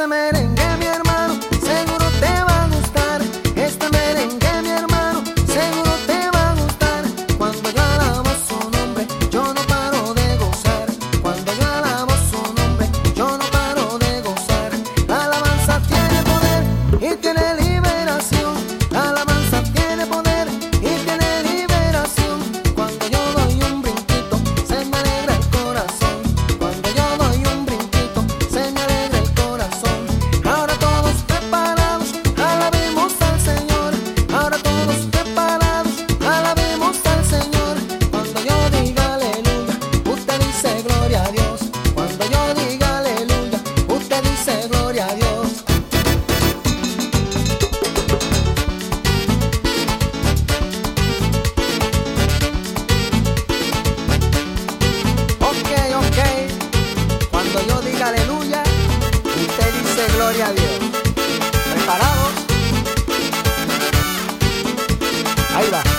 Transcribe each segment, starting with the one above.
Este merengue, mi hermano, seguro te va a gustar. Este merengue, mi hermano, seguro te va a gustar. Cuando yo alabo su nombre, yo no paro de gozar. Cuando yo alabo su nombre, yo no paro de gozar. La alabanza tiene poder y tiene liberación. La alabanza tiene poder y tiene liberación. Cuando yo doy un brinquito, se me alegra el corazón. Cuando yo doy un brinquito, se me alegra el corazón. Ahora todos preparados, alabemos al Señor. Ahora todos preparados, alabemos al Señor. Cuando yo diga aleluya, usted dice gloria a Dios. Cuando yo diga aleluya, usted dice gloria a Dios. Ok. Cuando yo diga aleluya, usted dice gloria a Dios. ¿Preparados? Ahí va.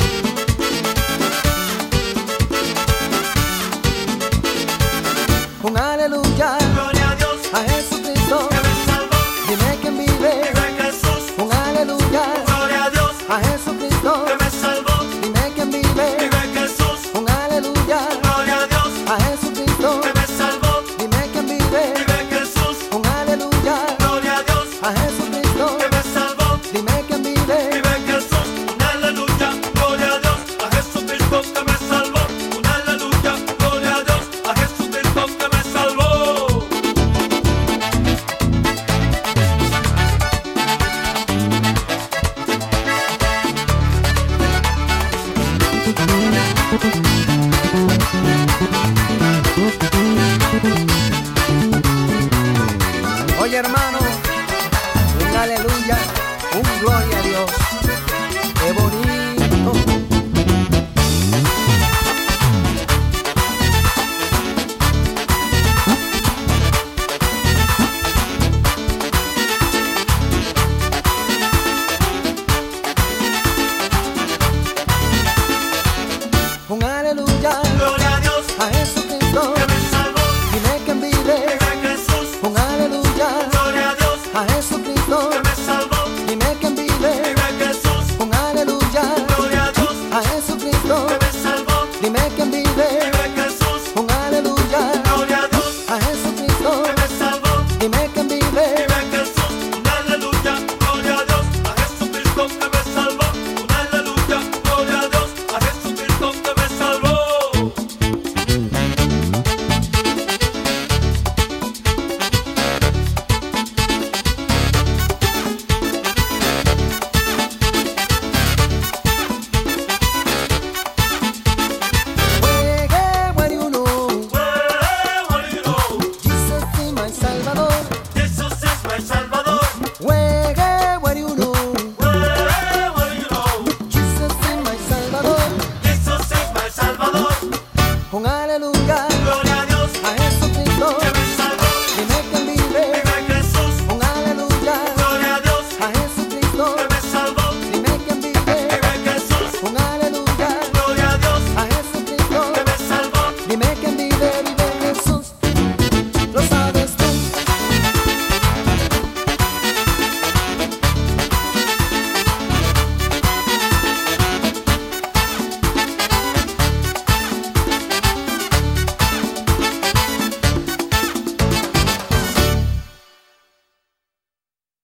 Un aleluya Gloria a Dios, a Jesucristo. que me salvó, Dime quién vive. vive Jesús. Un aleluya Gloria a Dios, a Jesucristo. que me salvó, Dime quién vive. vive Jesús. Un aleluya Gloria a Dios, a Jesucristo. que me salvó, Dime quién vive. vive Jesús. Un aleluya Gloria a Dios, a Jesucristo. que me salvó, Dime quién vive. vive Jesús. Un aleluya, gloria a Dios, a Jesucristo que me salvó. Un aleluya, gloria a Dios, a Jesucristo que me salvó. Oye, hermano, un aleluya, un gloria a Dios. Qué bonito. Un aleluya Gloria a Dios, a Jesucristo. que me salvó, Dime quién vive. vive Jesús. Un aleluya Gloria a Dios, a Jesucristo. que me salvó, Dime quién vive. vive Jesús. Un aleluya Gloria a Dios, a Jesucristo. que me salvó, Dime quién vive. vive